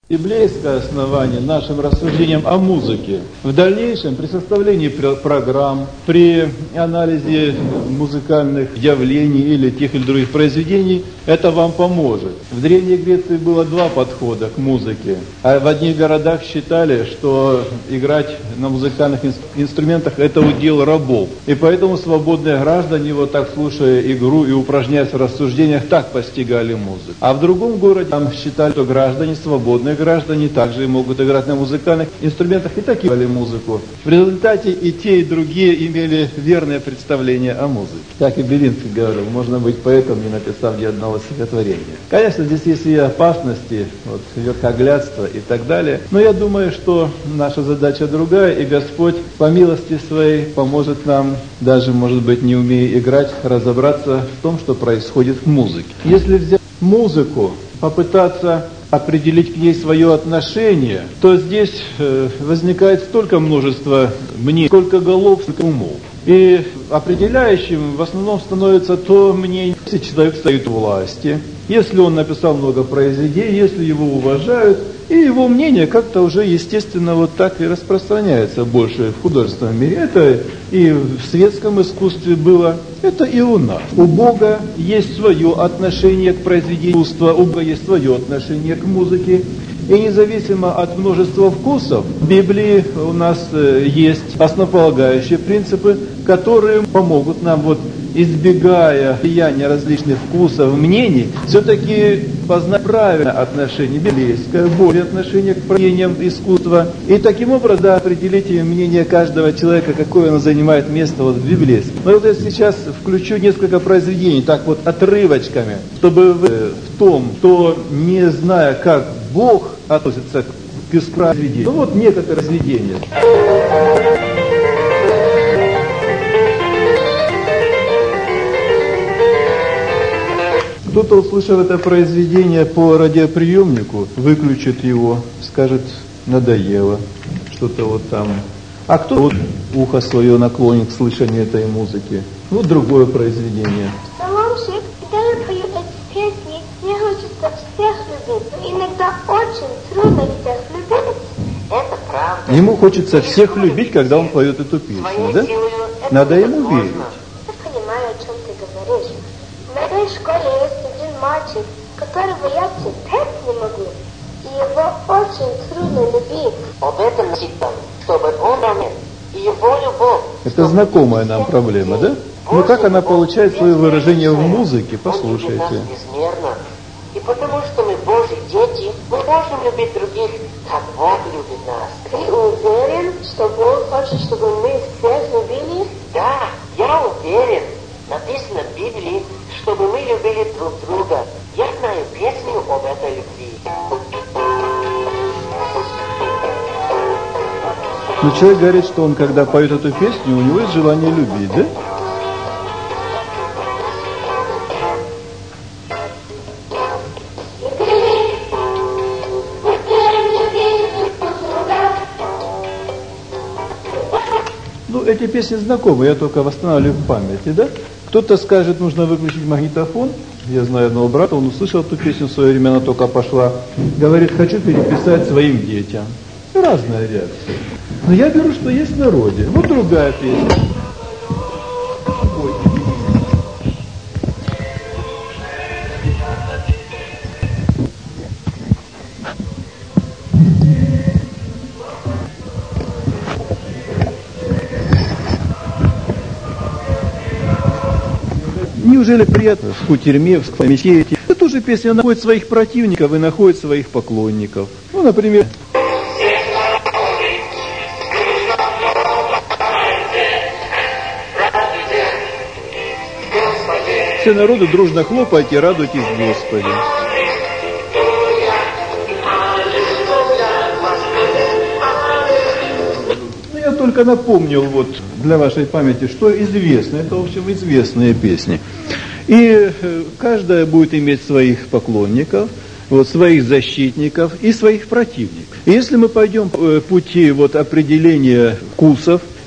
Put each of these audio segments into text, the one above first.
Библейское основание нашим рассуждениям о музыке. В дальнейшем, при составлении программ, при анализе музыкальных явлений или тех или других произведений, это вам поможет. В Древней Греции было два подхода к музыке. А в одних городах считали, что играть на музыкальных инструментах – это удел рабов. И поэтому свободные граждане, вот так слушая игру и упражняясь в рассуждениях, так постигали музыку. А в другом городе там считали, что граждане свободные, граждане также могут играть на музыкальных инструментах и так играли музыку. В результате и те, и другие имели верное представление о музыке. Как и Белинский говорил, можно быть поэтом, не написав ни одного стихотворения. Конечно, здесь есть и опасности, вот, верхоглядство и так далее. Но я думаю, что наша задача другая, и Господь по милости Своей поможет нам, даже, может быть, не умея играть, разобраться в том, что происходит в музыке. Если взять музыку, попытаться определить к ней свое отношение, то здесь возникает столько множества мнений, сколько голов, сколько умов. И определяющим в основном становится то мнение, если человек стоит у власти, если он написал много произведений, если его уважают, и его мнение как-то уже естественно вот так и распространяется больше в художественном мире. Это и в светском искусстве было, это и у нас. У Бога есть свое отношение к произведению искусства, у Бога есть свое отношение к музыке. И независимо от множества вкусов, в Библии у нас есть основополагающие принципы, которые помогут нам, вот, избегая влияния различных вкусов, мнений, все-таки познать правильное отношение библейское, Божье отношение к произведениям искусства. И таким образом определить мнение каждого человека, какое оно занимает место вот в библейском. Но вот я сейчас включу несколько произведений, так вот отрывочками, чтобы вы в том, кто не зная, как Бог относится к произведению. Ну вот некоторые произведения. Кто-то, услышав это произведение по радиоприемнику, выключит его, скажет, надоело, что-то вот там. А кто вот ухо свое наклонит к слышанию этой музыки? Вот другое произведение. Псаломщик, когда я пою эти песни, мне хочется всех любить. Иногда очень трудно всех любить. Это правда. Ему хочется всех любить, когда он поет эту песню, да? Надо ему верить. Я понимаю, о чем ты говоришь. В моей школе есть один мальчик, которого я терпеть не могу. И его очень трудно любить. Об этом читал, чтобы он ранен. И его любовь. Это знакомая нам проблема, да? Но как она получает свое выражение в музыке? Послушайте. Безмерно. И потому что мы Божьи дети, мы можем любить других, как Бог любит нас. Ты уверен, что Бог хочет, чтобы мы всех любили? Да, я уверен. Написано в Библии, чтобы мы любили друг друга. Я знаю песню об этой любви. Но человек говорит, что он, когда поет эту песню, у него есть желание любить, да? Ну, эти песни знакомы, я только восстанавливаю в памяти, да? Кто-то скажет, нужно выключить магнитофон. Я знаю одного брата, он услышал эту песню в свое время, она только пошла. Говорит, хочу переписать своим детям. Разная реакция. Но я беру, что есть в народе. Вот другая песня. Неужели приятно в кутерьме, в комитете? Это тоже песня находит своих противников и находит своих поклонников. Ну, например... Все народы дружно хлопайте, радуйтесь Господи. Ну, я только напомнил вот для вашей памяти, что известно. Это, в общем, известные песни. И каждая будет иметь своих поклонников, вот, своих защитников и своих противников. И если мы пойдем по пути вот, определения вкусов,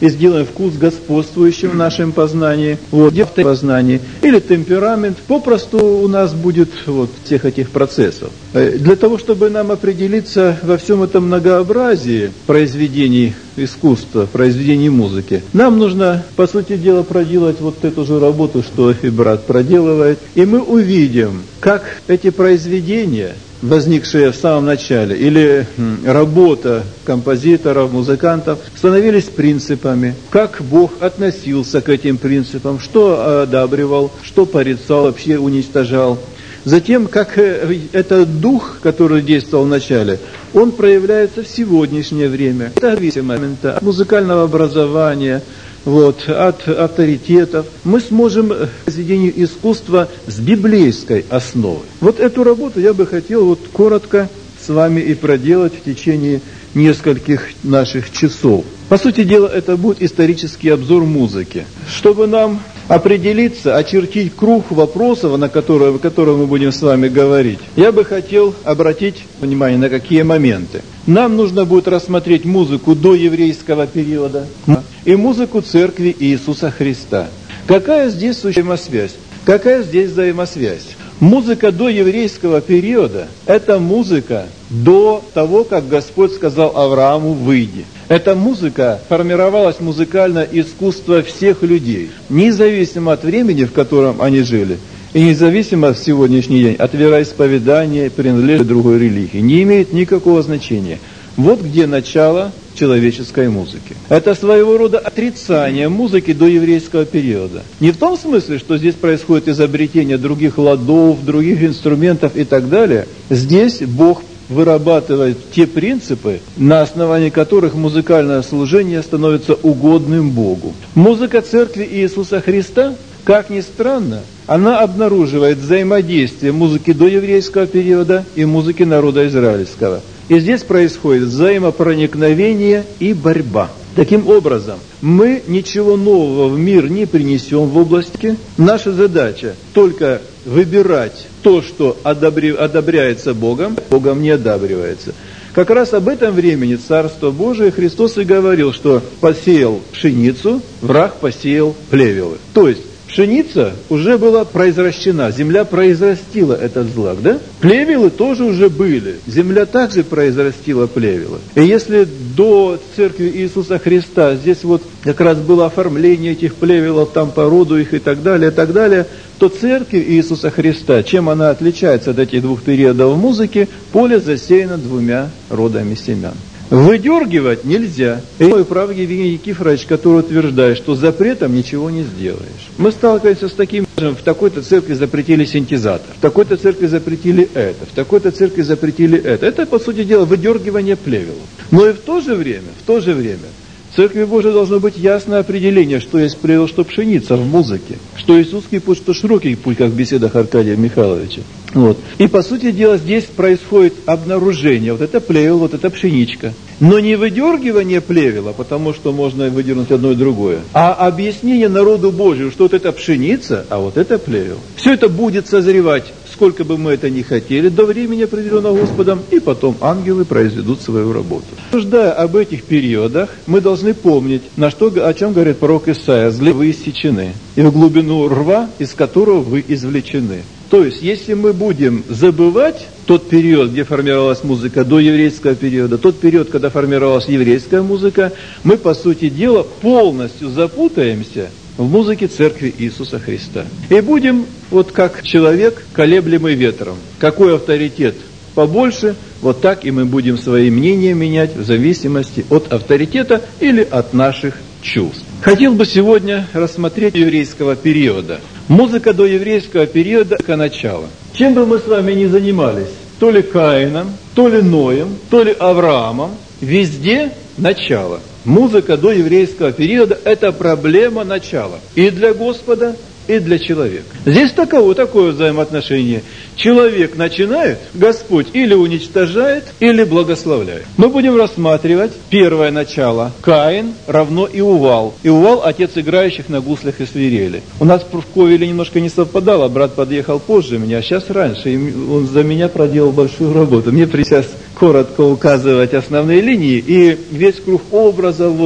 и сделаем вкус господствующим в нашем познании, вот, в познании, или темперамент, попросту у нас будет вот всех этих процессов. Для того, чтобы нам определиться во всем этом многообразии произведений искусства, произведений музыки, нам нужно, по сути дела, проделать вот эту же работу, что и брат проделывает, и мы увидим, как эти произведения, возникшие в самом начале, или работа композиторов, музыкантов, становились принципами, как Бог относился к этим принципам, что одабривал, что порицал, вообще уничтожал. Затем, как этот дух, который действовал в начале, он проявляется в сегодняшнее время. Это зависимо от музыкального образования, вот, от авторитетов. Мы сможем произведению искусства с библейской основой. Вот эту работу я бы хотел вот коротко с вами и проделать в течение нескольких наших часов. По сути дела, это будет исторический обзор музыки. Чтобы нам определиться, очертить круг вопросов, на которые мы будем с вами говорить, я бы хотел обратить внимание на какие моменты. Нам нужно будет рассмотреть музыку до еврейского периода и музыку Церкви Иисуса Христа. Какая здесь взаимосвязь? Какая здесь взаимосвязь? Музыка до еврейского периода – это музыка до того, как Господь сказал Аврааму «выйди». Эта музыка формировалась, музыкальное искусство всех людей, независимо от времени, в котором они жили, и независимо в сегодняшний день от вероисповедания, принадлежности другой религии. Не имеет никакого значения. Вот где начало человеческой музыки. Это своего рода отрицание музыки до еврейского периода. Не в том смысле, что здесь происходит изобретение других ладов, других инструментов и так далее. Здесь Бог вырабатывает те принципы, на основании которых музыкальное служение становится угодным Богу. Музыка Церкви Иисуса Христа, как ни странно, она обнаруживает взаимодействие музыки до еврейского периода и музыки народа израильского. И здесь происходит взаимопроникновение и борьба. Таким образом, мы ничего нового в мир не принесем в области. Наша задача только выбирать то, что одобряется Богом, Богом не одабривается. Как раз об этом времени Царство Божие Христос и говорил, что посеял пшеницу, враг посеял плевелы. То есть, пшеница уже была произращена, земля произрастила этот злак, да? Плевелы тоже уже были, земля также произрастила плевелы. И если до Церкви Иисуса Христа здесь вот как раз было оформление этих плевелов, там породу их и так далее, то Церковь Иисуса Христа, чем она отличается от этих двух периодов музыки, поле засеяно двумя родами семян. Выдергивать нельзя. И мой прав Евгений Никифорович, который утверждает, что запретом ничего не сделаешь. Мы сталкиваемся с таким, в такой-то церкви запретили синтезатор, в такой-то церкви запретили это, в такой-то церкви запретили это. Это, по сути дела, выдергивание плевелов. Но и в то же время, в Церкви Божией должно быть ясное определение, что есть плевел, что пшеница в музыке, что есть узкий путь, что широкий путь, как в беседах Аркадия Михайловича. Вот. И, по сути дела, здесь происходит обнаружение. Вот это плевел, вот это пшеничка. Но не выдергивание плевела, потому что можно выдернуть одно и другое, а объяснение народу Божию, что вот это пшеница, а вот это плевел. Все это будет созревать, сколько бы мы это ни хотели, до времени, определенного Господом, и потом ангелы произведут свою работу. Рассуждая об этих периодах, мы должны помнить, о чем говорит пророк Исаия: «Зле вы иссечены, и в глубину рва, из которого вы извлечены». То есть, если мы будем забывать тот период, где формировалась музыка до еврейского периода, тот период, когда формировалась еврейская музыка, мы, по сути дела, полностью запутаемся в музыке Церкви Иисуса Христа. И будем, вот как человек, колеблемый ветром. Какой авторитет побольше, вот так и мы будем свои мнения менять в зависимости от авторитета или от наших чувств. Хотел бы сегодня рассмотреть еврейского периода. Музыка до еврейского периода – начало. Чем бы мы с вами ни занимались, то ли Каином, то ли Ноем, то ли Авраамом, везде начало. Музыка до еврейского периода – это проблема начала и для Господа, и для человека. Здесь такое взаимоотношение. Человек начинает, Господь или уничтожает, или благословляет. Мы будем рассматривать первое начало. Каин равно Иувал. Иувал – отец играющих на гуслях и свирели. У нас в Ковеле немножко не совпадало, брат подъехал позже меня, а сейчас раньше. И он за меня проделал большую работу. Мне сейчас коротко указывать основные линии, и весь круг образов,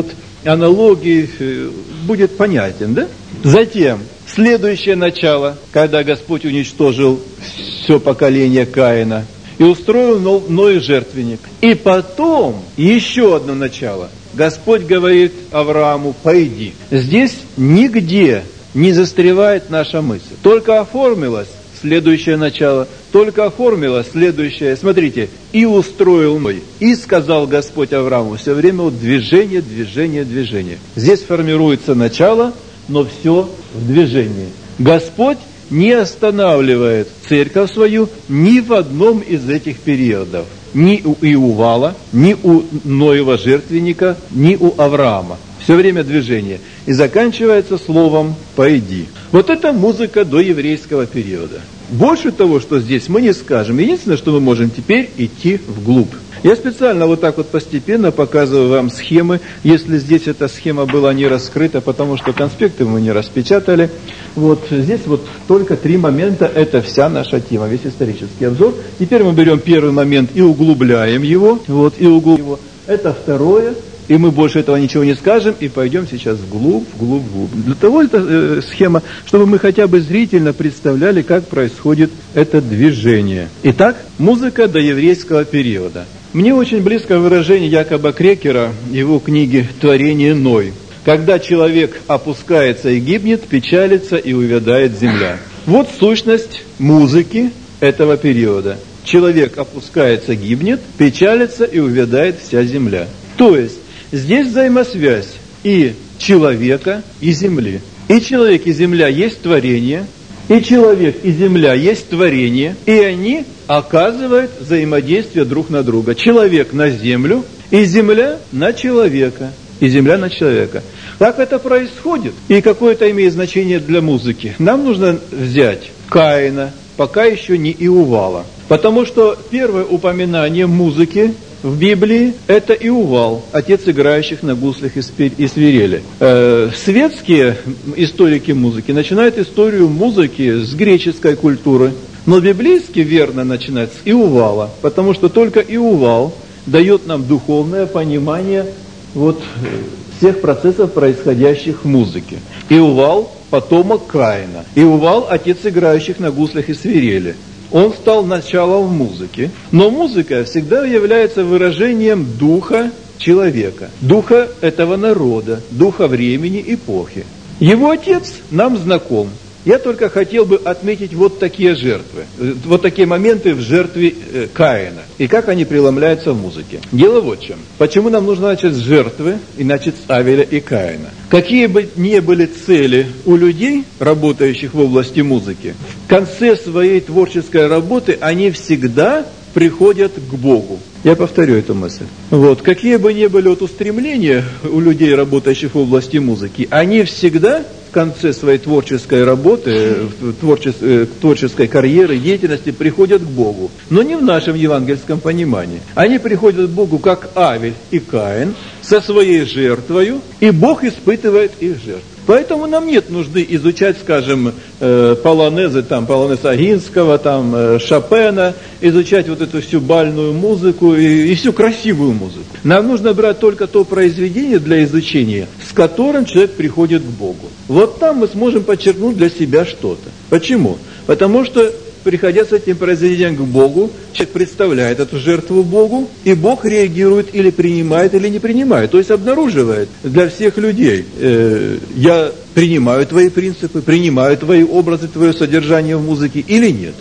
аналогии будет понятен, да? Затем, следующее начало, когда Господь уничтожил все поколение Каина и устроил новый жертвенник. И потом еще одно начало. Господь говорит Аврааму: пойди. Здесь нигде не застревает наша мысль. Только оформилось следующее начало, только оформилось следующее. Смотрите, и устроил мой. И сказал Господь Аврааму. Все время вот движение, движение, движение. Здесь формируется начало, но все в движении. Господь не останавливает церковь свою ни в одном из этих периодов. Ни у Иувала, ни у Ноева жертвенника, ни у Авраама. Все время движение. И заканчивается словом «пойди». Вот это музыка до еврейского периода. Больше того, что здесь, мы не скажем. Единственное, что мы можем теперь идти вглубь. Я специально вот так вот постепенно показываю вам схемы, если здесь эта схема была не раскрыта, потому что конспекты мы не распечатали. Вот здесь вот только 3 момента, это вся наша тема, весь исторический обзор. Теперь мы берем первый момент и углубляем его, вот, и углубляем его. Это второе, и мы больше этого ничего не скажем, и пойдем сейчас вглубь. Для того эта схема, чтобы мы хотя бы зрительно представляли, как происходит это движение. Итак, музыка до еврейского периода. Мне очень близко выражение Якоба Крекера, его книги «Творение Ной». Когда человек опускается и гибнет, печалится и увядает земля. Вот сущность музыки этого периода. Человек опускается, гибнет, печалится и увядает вся земля. То есть, здесь взаимосвязь и человека, и земли. И человек, и земля есть творение, и человек, и земля есть творение, и они оказывают взаимодействие друг на друга. Человек на землю, и земля на человека, и земля на человека. Как это происходит, и какое это имеет значение для музыки? Нам нужно взять Каина, пока еще не Иувала. Потому что первое упоминание музыки в Библии – это Иувал, отец играющих на гуслях и свирели. Светские историки музыки начинают историю музыки с греческой культуры, но библейски верно начинать с Иувала, потому что только Иувал дает нам духовное понимание вот всех процессов, происходящих в музыке. Иувал – потомок Каина. Иувал – отец играющих на гуслях и свирели. Он стал началом музыки, но музыка всегда является выражением духа человека, духа этого народа, духа времени, эпохи. Его отец нам знаком. Я только хотел бы отметить вот такие жертвы, вот такие моменты в жертве Каина, и как они преломляются в музыке. Дело вот в чем. Почему нам нужно начать с жертвы и начать с Авеля и Каина? Какие бы ни были цели у людей, работающих в области музыки, в конце своей творческой работы они всегда приходят к Богу. Я повторю эту мысль. Вот, какие бы ни были вот устремления у людей, работающих в области музыки, они всегда в конце своей творческой работы, творческой карьеры, деятельности приходят к Богу. Но не в нашем евангельском понимании. Они приходят к Богу, как Авель и Каин, со своей жертвою, и Бог испытывает их жертву. Поэтому нам нет нужды изучать, скажем, полонез Агинского, Шопена, изучать вот эту всю бальную музыку и всю красивую музыку. Нам нужно брать только то произведение для изучения, с которым человек приходит к Богу. Вот там мы сможем подчеркнуть для себя что-то. Почему? Потому что, приходя с этим произведением к Богу, человек представляет эту жертву Богу, и Бог реагирует или принимает, или не принимает. То есть обнаруживает для всех людей: я принимаю твои принципы, принимаю твои образы, твое содержание в музыке или нет.